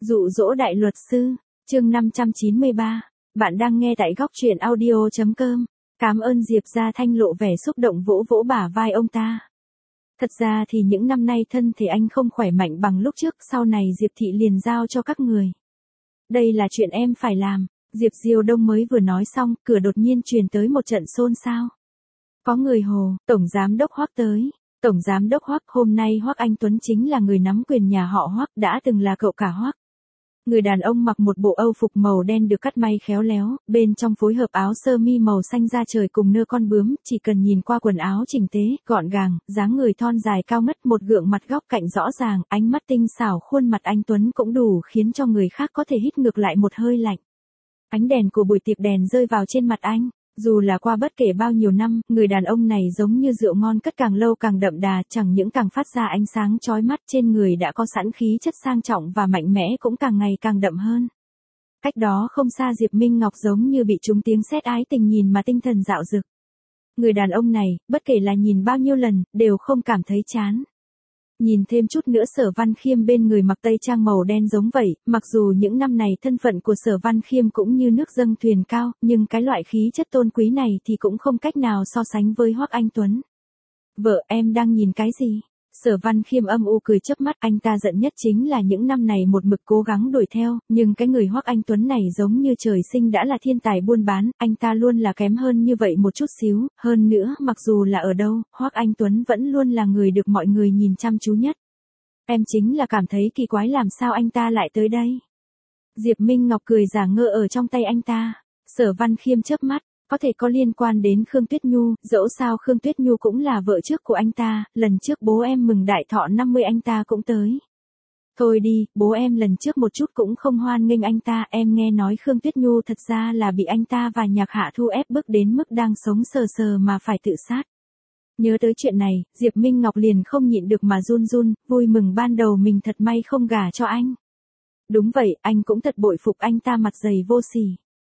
Dụ dỗ đại luật sư, chương 593. Bạn đang nghe tại góc truyện audio.com. Cảm ơn Diệp Gia Thanh lộ vẻ xúc động vỗ vỗ bả vai ông ta. Thật ra thì những năm nay thân thể anh không khỏe mạnh bằng lúc trước, sau này Diệp Thị liền giao cho các người. Đây là chuyện em phải làm. Diệp Diêu Đông mới vừa nói xong, cửa đột nhiên truyền tới một trận xôn xao. Có người hồ, Tổng Giám Đốc Hoắc tới. Tổng Giám Đốc Hoắc, hôm nay Hoắc Anh Tuấn chính là người nắm quyền nhà họ Hoắc, đã từng là cậu cả Hoắc. Người đàn ông mặc một bộ âu phục màu đen được cắt may khéo léo, bên trong phối hợp áo sơ mi màu xanh da trời cùng nơ con bướm, chỉ cần nhìn qua quần áo chỉnh tế, gọn gàng, dáng người thon dài cao ngất, một gương mặt góc cạnh rõ ràng, ánh mắt tinh xảo, khuôn mặt anh Tuấn cũng đủ khiến cho người khác có thể hít ngược lại một hơi lạnh. Ánh đèn của buổi tiệc đèn rơi vào trên mặt anh. Dù là qua bất kể bao nhiêu năm, người đàn ông này giống như rượu ngon cất càng lâu càng đậm đà, chẳng những càng phát ra ánh sáng chói mắt, trên người đã có sẵn khí chất sang trọng và mạnh mẽ cũng càng ngày càng đậm hơn. Cách đó không xa Diệp Minh Ngọc giống như bị trúng tiếng sét ái tình nhìn mà tinh thần dạo dực. Người đàn ông này, bất kể là nhìn bao nhiêu lần, đều không cảm thấy chán. Nhìn thêm chút nữa Sở Văn Khiêm bên người mặc tây trang màu đen giống vậy, mặc dù những năm này thân phận của Sở Văn Khiêm cũng như nước dâng thuyền cao, nhưng cái loại khí chất tôn quý này thì cũng không cách nào so sánh với Hoắc Anh Tuấn. Vợ, em đang nhìn cái gì? Sở Văn Khiêm âm u cười chớp mắt, anh ta giận nhất chính là những năm này một mực cố gắng đuổi theo, nhưng cái người Hoắc Anh Tuấn này giống như trời sinh đã là thiên tài buôn bán, anh ta luôn là kém hơn như vậy một chút xíu, hơn nữa, mặc dù là ở đâu, Hoắc Anh Tuấn vẫn luôn là người được mọi người nhìn chăm chú nhất. Em chính là cảm thấy kỳ quái làm sao anh ta lại tới đây. Diệp Minh Ngọc cười giả ngơ ở trong tay anh ta. Sở Văn Khiêm chớp mắt. Có thể có liên quan đến Khương Tuyết Nhu, dẫu sao Khương Tuyết Nhu cũng là vợ trước của anh ta, lần trước bố em mừng đại thọ 50 anh ta cũng tới. Thôi đi, bố em lần trước một chút cũng không hoan nghênh anh ta, em nghe nói Khương Tuyết Nhu thật ra là bị anh ta và Nhạc Hạ Thu ép bức đến mức đang sống sờ sờ mà phải tự sát. Nhớ tới chuyện này, Diệp Minh Ngọc liền không nhịn được mà run run, vui mừng ban đầu mình thật may không gả cho anh. Đúng vậy, anh cũng thật bội phục anh ta mặt dày vô sỉ.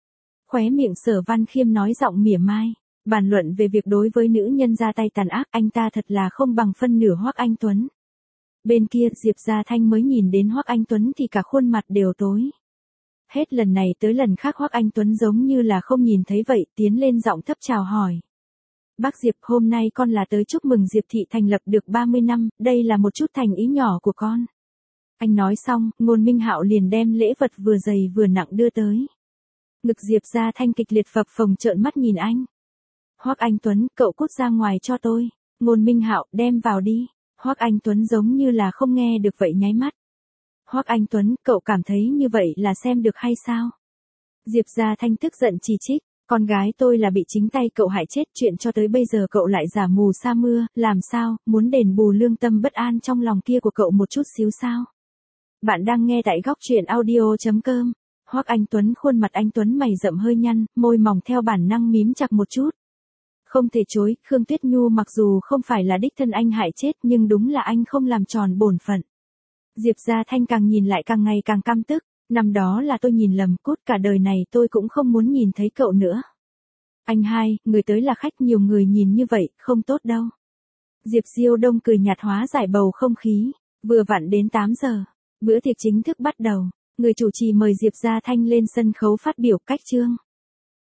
Khóe miệng Sở Văn Khiêm nói giọng mỉa mai, bàn luận về việc đối với nữ nhân ra tay tàn ác, anh ta thật là không bằng phân nửa Hoắc Anh Tuấn. Bên kia Diệp Gia Thanh mới nhìn đến Hoắc Anh Tuấn thì cả khuôn mặt đều tối. Hết lần này tới lần khác Hoắc Anh Tuấn giống như là không nhìn thấy vậy, tiến lên giọng thấp chào hỏi. Bác Diệp, hôm nay con là tới chúc mừng Diệp Thị thành lập được 30 năm, đây là một chút thành ý nhỏ của con. Anh nói xong, Ngôn Minh Hạo liền đem lễ vật vừa dày vừa nặng đưa tới. Ngực Diệp Gia Thanh kịch liệt phập phồng trợn mắt nhìn anh. Hoắc Anh Tuấn, cậu cút ra ngoài cho tôi. Ngôn Minh Hạo, đem vào đi. Hoắc Anh Tuấn giống như là không nghe được vậy nháy mắt. Hoắc Anh Tuấn, cậu cảm thấy như vậy là xem được hay sao? Diệp Gia Thanh tức giận chỉ trích, con gái tôi là bị chính tay cậu hại chết, chuyện cho tới bây giờ cậu lại giả mù sa mưa, làm sao, muốn đền bù lương tâm bất an trong lòng kia của cậu một chút xíu sao? Bạn đang nghe tại góc truyện audio.com. Hoắc Anh Tuấn, khuôn mặt anh Tuấn mày rậm hơi nhăn, môi mỏng theo bản năng mím chặt một chút. Không thể chối, Khương Tuyết Nhu mặc dù không phải là đích thân anh hại chết nhưng đúng là anh không làm tròn bổn phận. Diệp Gia Thanh càng nhìn lại càng ngày càng căm tức, năm đó là tôi nhìn lầm, cốt cả đời này tôi cũng không muốn nhìn thấy cậu nữa. Anh hai, người tới là khách, nhiều người nhìn như vậy, không tốt đâu. Diệp Diêu Đông cười nhạt hóa giải bầu không khí, vừa vặn đến 8 giờ, bữa tiệc chính thức bắt đầu. Người chủ trì mời Diệp Gia Thanh lên sân khấu phát biểu cách chương.